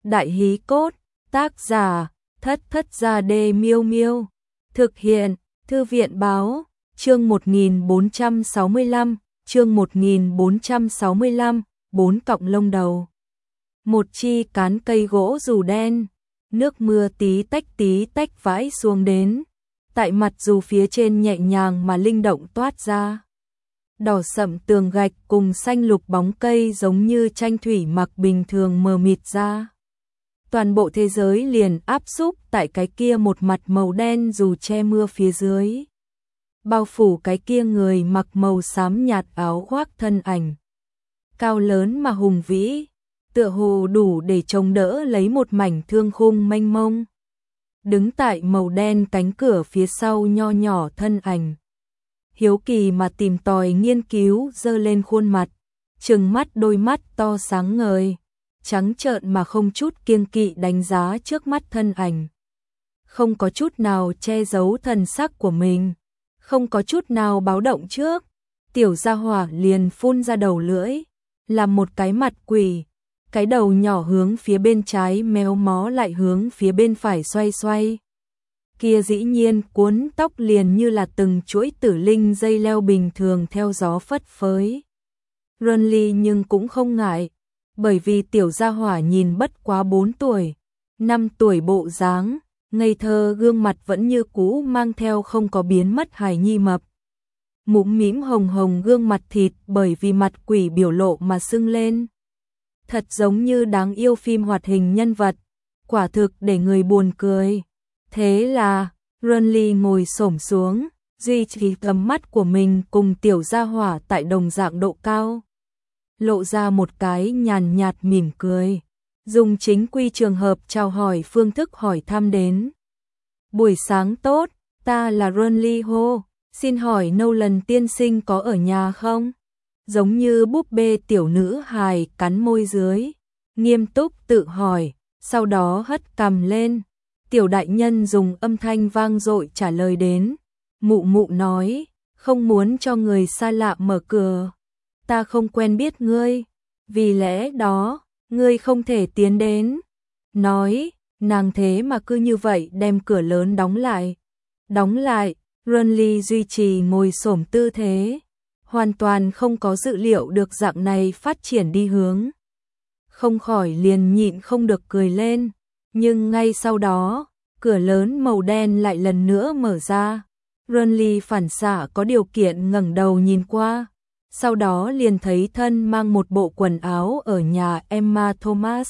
Đại hí cốt, tác giả, Thất Thất Gia Đê Miêu Miêu. Thực hiện, Thư viện báo, chương 1465, chương 1465, 4 cọng lông đầu. Một chi cán cây gỗ dù đen, nước mưa tí tách vãi xuống đến, tại mặt dù phía trên nhẹ nhàng mà linh động toát ra. Đỏ sậm tường gạch cùng xanh lục bóng cây giống như tranh thủy mặc bình thường mờ mịt ra. Toàn bộ thế giới liền áp xúc tại cái kia một mặt màu đen dù che mưa phía dưới. Bao phủ cái kia người mặc màu xám nhạt áo khoác thân ảnh. Cao lớn mà hùng vĩ, tựa hồ đủ để chống đỡ lấy một mảnh thương khung mênh mông. Đứng tại màu đen cánh cửa phía sau nho nhỏ thân ảnh. Hiếu kỳ mà tìm tòi nghiên cứu giơ lên khuôn mặt, trừng mắt đôi mắt to sáng ngời, trắng trợn mà không chút kiêng kỵ đánh giá trước mắt thân ảnh. Không có chút nào che giấu thần sắc của mình, không có chút nào báo động trước, tiểu gia hỏa liền phun ra đầu lưỡi, làm một cái mặt quỷ, cái đầu nhỏ hướng phía bên trái méo mó lại hướng phía bên phải xoay xoay. Kia dĩ nhiên cuốn tóc liền như là từng chuỗi tử linh dây leo bình thường theo gió phất phới. Runly nhưng cũng không ngại, bởi vì tiểu gia hỏa nhìn bất quá 4 tuổi, 5 tuổi bộ dáng, ngây thơ gương mặt vẫn như cũ mang theo không có biến mất hài nhi mập. Mũm mĩm hồng hồng gương mặt thịt bởi vì mặt quỷ biểu lộ mà sưng lên. Thật giống như đáng yêu phim hoạt hình nhân vật, quả thực để người buồn cười. Thế là, Runly ngồi xổm xuống, duy trì tầm mắt của mình cùng tiểu gia hỏa tại đồng dạng độ cao. Lộ ra một cái nhàn nhạt mỉm cười, dùng chính quy trường hợp chào hỏi phương thức hỏi thăm đến. Buổi sáng tốt, ta là Runly Ho, xin hỏi Nolan tiên sinh có ở nhà không? Giống như búp bê tiểu nữ hài cắn môi dưới, nghiêm túc tự hỏi, sau đó hất cằm lên. Tiểu đại nhân dùng âm thanh vang dội trả lời đến. Mụ mụ nói, không muốn cho người xa lạ mở cửa. Ta không quen biết ngươi, vì lẽ đó, ngươi không thể tiến đến. Nói, nàng thế mà cứ như vậy đem cửa lớn đóng lại. Đóng lại, Runly duy trì ngồi xổm tư thế. Hoàn toàn không có dự liệu được dạng này phát triển đi hướng. Không khỏi liền nhịn không được cười lên. Nhưng ngay sau đó, cửa lớn màu đen lại lần nữa mở ra. Runly phản xạ có điều kiện ngẩng đầu nhìn qua. Sau đó liền thấy thân mang một bộ quần áo ở nhà Emma Thomas.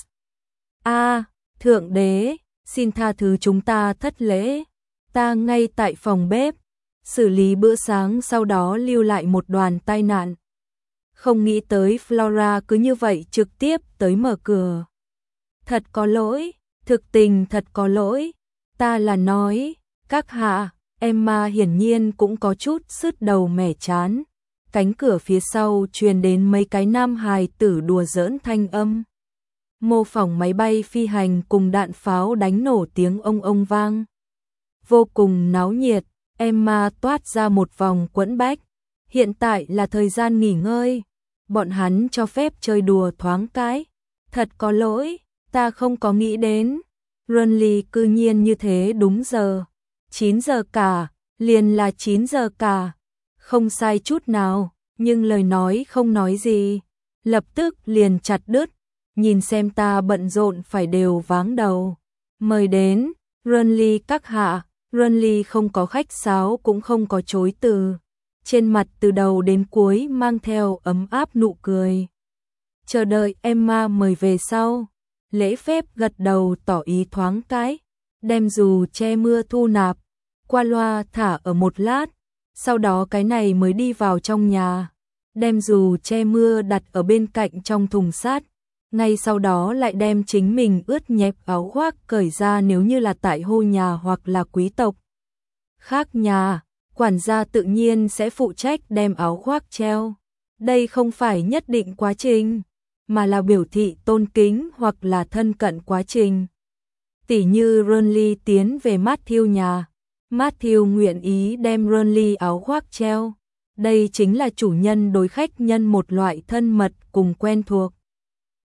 Thượng đế, xin tha thứ chúng ta thất lễ. Ta ngay tại phòng bếp, xử lý bữa sáng sau đó lưu lại một đoàn tai nạn. Không nghĩ tới Flora cứ như vậy trực tiếp tới mở cửa. Thật có lỗi, thực tình thật có lỗi. Ta là nói, các hạ, Emma hiển nhiên cũng có chút sứt đầu mẻ chán. Cánh cửa phía sau truyền đến mấy cái nam hài tử đùa giỡn thanh âm. Mô phỏng máy bay phi hành cùng đạn pháo đánh nổ tiếng ông vang. Vô cùng náo nhiệt, Emma toát ra một vòng quẫn bách. Hiện tại là thời gian nghỉ ngơi. Bọn hắn cho phép chơi đùa thoáng cái. Thật có lỗi, ta không có nghĩ đến. Runly cư nhiên như thế đúng giờ. 9 giờ cả, liền là 9 giờ cả. Không sai chút nào, nhưng lời nói không nói gì. Lập tức liền chặt đứt. Nhìn xem ta bận rộn phải đều váng đầu. Mời đến, Runly các hạ. Runly không có khách sáo cũng không có chối từ. Trên mặt từ đầu đến cuối mang theo ấm áp nụ cười. Chờ đợi Emma mời về sau. Lễ phép gật đầu tỏ ý thoáng cái. Đem dù che mưa thu nạp. Qua loa thả ở một lát. Sau đó cái này mới đi vào trong nhà. Đem dù che mưa đặt ở bên cạnh trong thùng sắt. Ngay sau đó lại đem chính mình ướt nhẹp áo khoác cởi ra nếu như là tại hô nhà hoặc là quý tộc khác nhà, quản gia tự nhiên sẽ phụ trách đem áo khoác treo. Đây không phải nhất định quá trình, mà là biểu thị tôn kính hoặc là thân cận quá trình. Tỉ như Runly tiến về Matthew nhà, Matthew nguyện ý đem Runly áo khoác treo. Đây chính là chủ nhân đối khách nhân một loại thân mật cùng quen thuộc.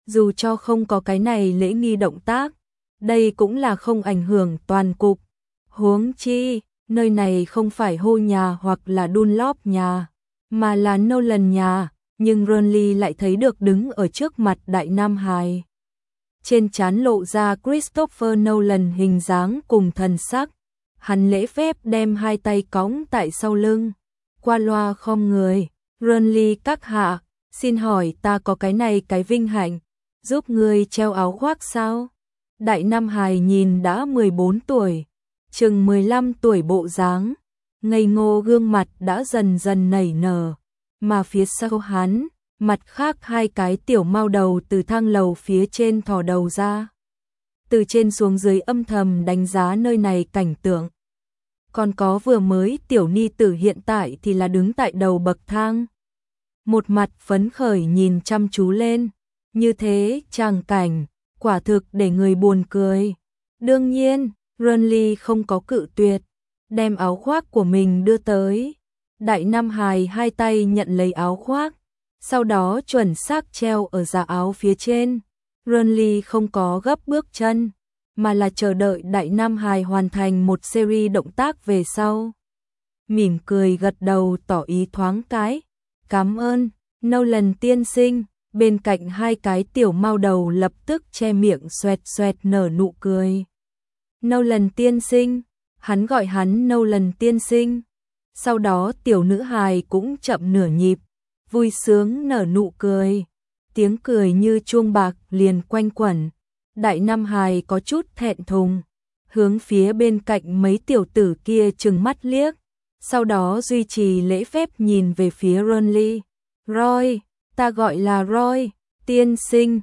Dù cho không có cái này lễ nghi động tác, đây cũng là không ảnh hưởng toàn cục. Huống chi, nơi này không phải Hô nhà hoặc là Dunlop nhà, mà là Nolan nhà, nhưng Burnley lại thấy được đứng ở trước mặt Đại Nam Hải. Trên trán lộ ra Christopher Nolan hình dáng cùng thần sắc, hắn lễ phép đem hai tay cõng tại sau lưng, qua loa khom người, Burnley các hạ, xin hỏi ta có cái này cái vinh hạnh, giúp người treo áo khoác sao? Đại Nam Hải nhìn đã 14 tuổi, chừng 15 tuổi bộ dáng, ngây ngô gương mặt đã dần dần nảy nở, mà phía sau hắn, mặt khác hai cái tiểu mao đầu từ thang lầu phía trên thò đầu ra. Từ trên xuống dưới âm thầm đánh giá nơi này cảnh tượng. Còn có vừa mới tiểu ni tử hiện tại thì là đứng tại đầu bậc thang. Một mặt phấn khởi nhìn chăm chú lên, như thế tràng cảnh, quả thực để người buồn cười. Đương nhiên, Burnley không có cự tuyệt, đem áo khoác của mình đưa tới. Đại Nam Hải hai tay nhận lấy áo khoác, sau đó chuẩn xác treo ở giá áo phía trên. Burnley không có gấp bước chân, mà là chờ đợi Đại Nam Hải hoàn thành một series động tác về sau. Mỉm cười gật đầu tỏ ý thoáng cái. Cảm ơn, Nolan tiên sinh. Bên cạnh hai cái tiểu mao đầu lập tức che miệng xoẹt xoẹt nở nụ cười. Nolan tiên sinh, hắn gọi hắn Nolan tiên sinh. Sau đó tiểu nữ hài cũng chậm nửa nhịp, vui sướng nở nụ cười. Tiếng cười như chuông bạc liền quanh quẩn. Đại Nam Hải có chút thẹn thùng, hướng phía bên cạnh mấy tiểu tử kia trừng mắt liếc, sau đó duy trì lễ phép nhìn về phía Burnley. Roy, ta gọi là Roy, tiên sinh.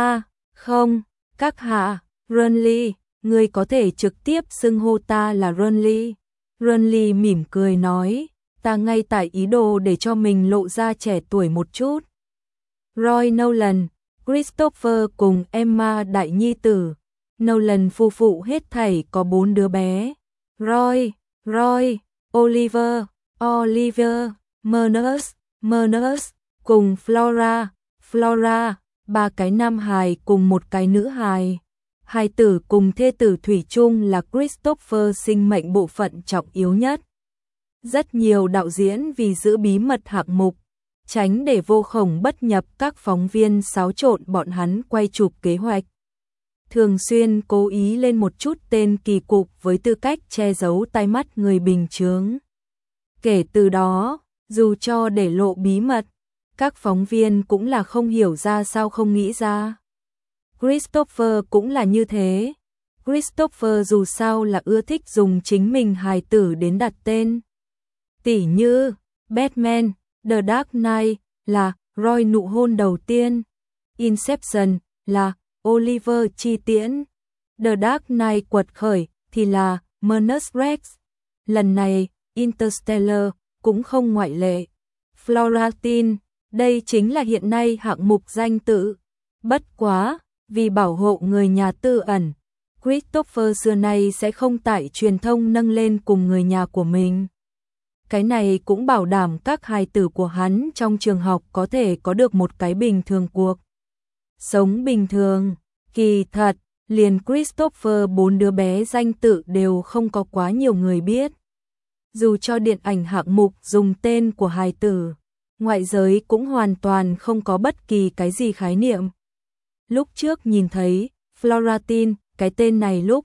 Không, các hạ, Burnley, ngươi có thể trực tiếp xưng hô ta là Burnley. Burnley mỉm cười nói, ta ngay tại ý đồ để cho mình lộ ra trẻ tuổi một chút. Roy Nolan, Christopher cùng Emma đại nhi tử. Nolan phu phụ hết thảy có 4 đứa bé. Roy, Oliver, Murnus, cùng Flora, 3 cái nam hài cùng một cái nữ hài. Hai tử cùng thê tử thủy chung là Christopher sinh mệnh bộ phận trọng yếu nhất. Rất nhiều đạo diễn vì giữ bí mật hạng mục, tránh để vô khổng bất nhập các phóng viên xáo trộn bọn hắn quay chụp kế hoạch. Thường xuyên cố ý lên một chút tên kỳ cục với tư cách che giấu tai mắt người bình chướng. Kể từ đó, dù cho để lộ bí mật, các phóng viên cũng là không hiểu ra sao không nghĩ ra. Christopher cũng là như thế. Christopher dù sao là ưa thích dùng chính mình hài tử đến đặt tên. Tỉ như Batman, The Dark Knight là Roy nụ hôn đầu tiên, Inception là Oliver chi tiễn, The Dark Knight quật khởi thì là Murnus Rex. Lần này, Interstellar cũng không ngoại lệ. Floratin, đây chính là hiện nay hạng mục danh tự. Bất quá, vì bảo hộ người nhà tư ẩn, Christopher xưa nay sẽ không tại truyền thông nâng lên cùng người nhà của mình. Cái này cũng bảo đảm các hài tử của hắn trong trường học có thể có được một cái bình thường cuộc sống bình thường. Kỳ thật, liền Christopher 4 đứa bé danh tự đều không có quá nhiều người biết. Dù cho điện ảnh hạng mục dùng tên của hài tử, ngoại giới cũng hoàn toàn không có bất kỳ cái gì khái niệm. Lúc trước nhìn thấy Floratin, cái tên này lúc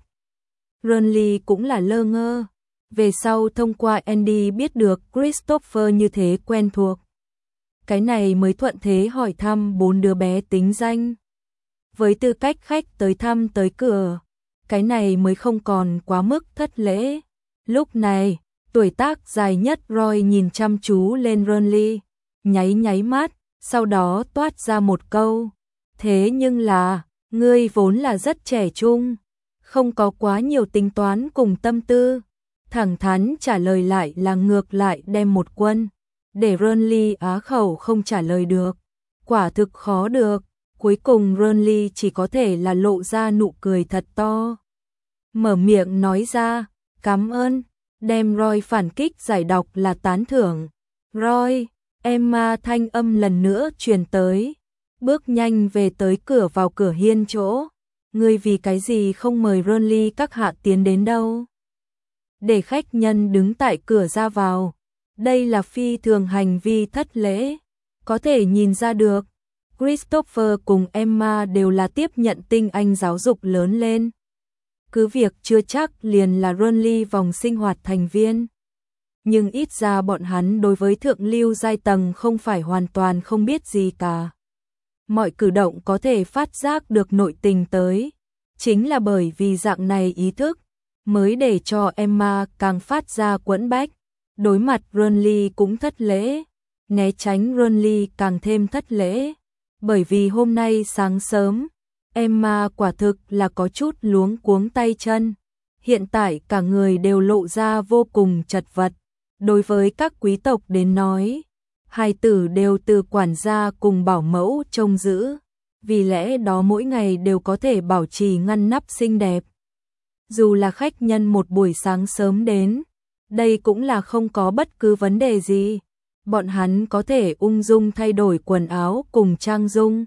Burnley cũng là lơ ngơ. Về sau thông qua Andy biết được Christopher như thế quen thuộc. Cái này mới thuận thế hỏi thăm 4 đứa bé tính danh. Với tư cách khách tới thăm tới cửa, cái này mới không còn quá mức thất lễ. Lúc này, tuổi tác dài nhất Roy nhìn chăm chú lên Burnley, nháy mắt, sau đó toát ra một câu. Thế nhưng là, ngươi vốn là rất trẻ trung, không có quá nhiều tính toán cùng tâm tư. Thẳng thắn trả lời lại là ngược lại đem một quân, để Burnley á khẩu không trả lời được. Quả thực khó được, cuối cùng Burnley chỉ có thể là lộ ra nụ cười thật to. Mở miệng nói ra, cảm ơn, đem Roy phản kích giải đọc là tán thưởng. Roy, Emma thanh âm lần nữa truyền tới. bước nhanh về tới cửa vào cửa hiên chỗ. Ngươi vì cái gì không mời Ronly các hạ tiến đến đâu? Để khách nhân đứng tại cửa ra vào. Đây là phi thường hành vi thất lễ. Có thể nhìn ra được, Christopher cùng Emma đều là tiếp nhận tinh anh giáo dục lớn lên. Cứ việc chưa chắc liền là Ronly vòng sinh hoạt thành viên. Nhưng ít ra bọn hắn đối với thượng lưu giai tầng không phải hoàn toàn không biết gì cả. Mọi cử động có thể phát giác được nội tình tới. Chính là bởi vì dạng này ý thức, mới để cho Emma càng phát ra quẫn bách. Đối mặt Ronly cũng thất lễ, né tránh Ronly càng thêm thất lễ. Bởi vì hôm nay sáng sớm, Emma quả thực là có chút luống cuống tay chân. Hiện tại cả người đều lộ ra vô cùng chật vật. Đối với các quý tộc đến nói, hài tử đều từ quản gia cùng bảo mẫu trông giữ. Vì lẽ đó mỗi ngày đều có thể bảo trì ngăn nắp xinh đẹp. Dù là khách nhân một buổi sáng sớm đến, đây cũng là không có bất cứ vấn đề gì. Bọn hắn có thể ung dung thay đổi quần áo cùng trang dung,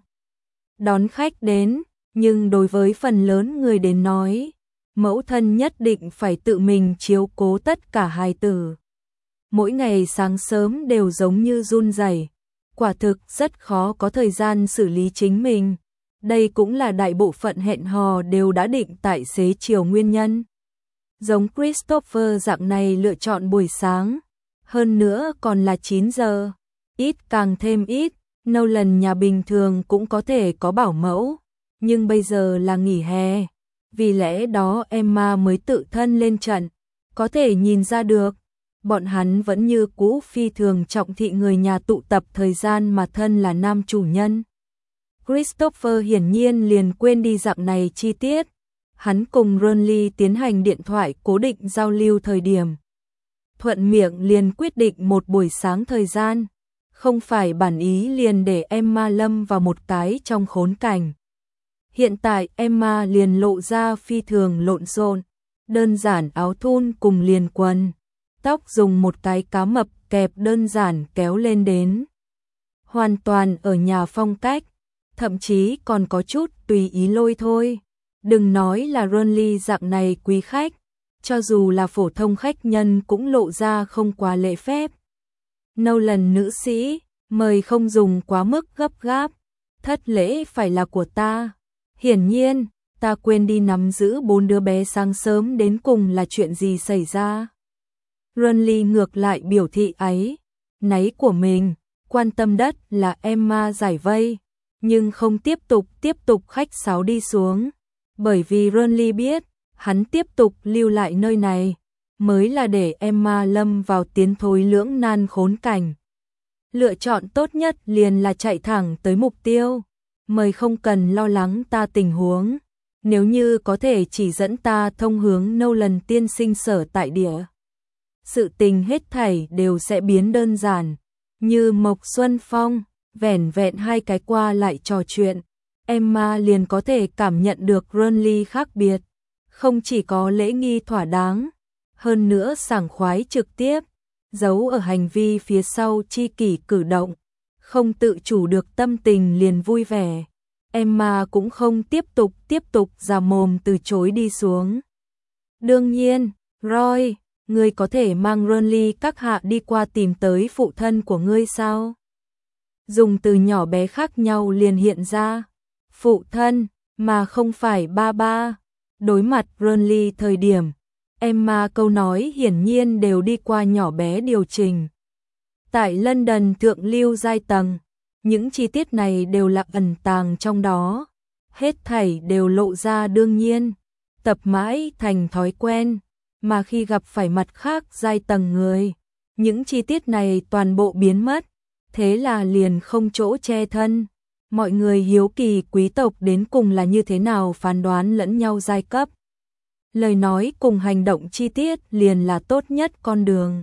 đón khách đến, nhưng đối với phần lớn người đến nói, mẫu thân nhất định phải tự mình chiếu cố tất cả hài tử. Mỗi ngày sáng sớm đều giống như run rẩy, quả thực rất khó có thời gian xử lý chính mình. Đây cũng là đại bộ phận hẹn hò đều đã định tại xế chiều nguyên nhân. Giống Christopher dạng này lựa chọn buổi sáng, hơn nữa còn là 9 giờ, ít càng thêm ít. Nolan nhà bình thường cũng có thể có bảo mẫu, nhưng bây giờ là nghỉ hè, vì lẽ đó Emma mới tự thân lên trận. Có thể nhìn ra được, bọn hắn vẫn như cũ phi thường trọng thị người nhà tụ tập thời gian mà thân là nam chủ nhân. Christopher hiển nhiên liền quên đi dạng này chi tiết. Hắn cùng Ronly tiến hành điện thoại cố định giao lưu thời điểm. Thuận miệng liền quyết định một buổi sáng thời gian. Không phải bản ý liền để Emma lâm vào một cái trong khốn cảnh. Hiện tại Emma liền lộ ra phi thường lộn xộn, đơn giản áo thun cùng liền quần. Tóc dùng một cái cá mập kẹp đơn giản kéo lên đến. Hoàn toàn ở nhà phong cách, thậm chí còn có chút tùy ý lôi thôi. Đừng nói là Ronly dạng này quý khách, cho dù là phổ thông khách nhân cũng lộ ra không quá lễ phép. Nolan nữ sĩ, mời không dùng quá mức gấp gáp, thất lễ phải là của ta. Hiển nhiên, ta quên đi nắm giữ 4 đứa bé sáng sớm đến cùng là chuyện gì xảy ra. Ronly ngược lại biểu thị áy náy của mình, quan tâm đất là Emma giải vây, nhưng không tiếp tục khách sáo đi xuống. Bởi vì Ronly biết, hắn tiếp tục lưu lại nơi này, mới là để Emma lâm vào tiến thối lưỡng nan khốn cảnh. Lựa chọn tốt nhất liền là chạy thẳng tới mục tiêu. Mời không cần lo lắng ta tình huống, nếu như có thể chỉ dẫn ta thông hướng Nolan tiên sinh sở tại địa. Sự tình hết thảy đều sẽ biến đơn giản, như Mộc Xuân Phong, vẻn vẹn 2 cái qua lại trò chuyện. Emma liền có thể cảm nhận được Ronly khác biệt, không chỉ có lễ nghi thỏa đáng, hơn nữa sảng khoái trực tiếp, giấu ở hành vi phía sau chi kỷ cử động, không tự chủ được tâm tình liền vui vẻ. Emma cũng không tiếp tục già mồm từ chối đi xuống. Đương nhiên, Roy, ngươi có thể mang Ronly các hạ đi qua tìm tới phụ thân của ngươi sao? Dùng từ nhỏ bé khác nhau liền hiện ra. Phụ thân, mà không phải ba ba. Đối mặt Ronly thời điểm, Emma câu nói hiển nhiên đều đi qua nhỏ bé điều chỉnh. Tại London thượng lưu giai tầng, những chi tiết này đều là ẩn tàng trong đó. Hết thảy đều lộ ra đương nhiên, tập mãi thành thói quen, mà khi gặp phải mặt khác giai tầng người, những chi tiết này toàn bộ biến mất, thế là liền không chỗ che thân. Mọi người hiếu kỳ quý tộc đến cùng là như thế nào phán đoán lẫn nhau giai cấp. Lời nói cùng hành động chi tiết liền là tốt nhất con đường.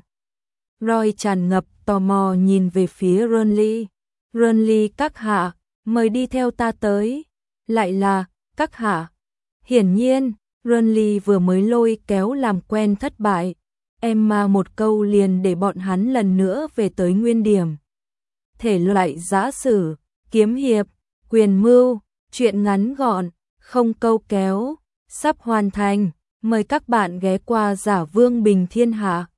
Roy tràn ngập tò mò nhìn về phía Ronly. Ronly các hạ, mời đi theo ta tới. Lại là, các hạ. Hiển nhiên, Ronly vừa mới lôi kéo làm quen thất bại. Emma một câu liền để bọn hắn lần nữa về tới nguyên điểm. Thể loại giã sử, kiếm hiệp, Quyền Mưu, chuyện ngắn gọn, không câu kéo, sắp hoàn thành. Mời các bạn ghé qua Giả Vương Bình Thiên Hạ.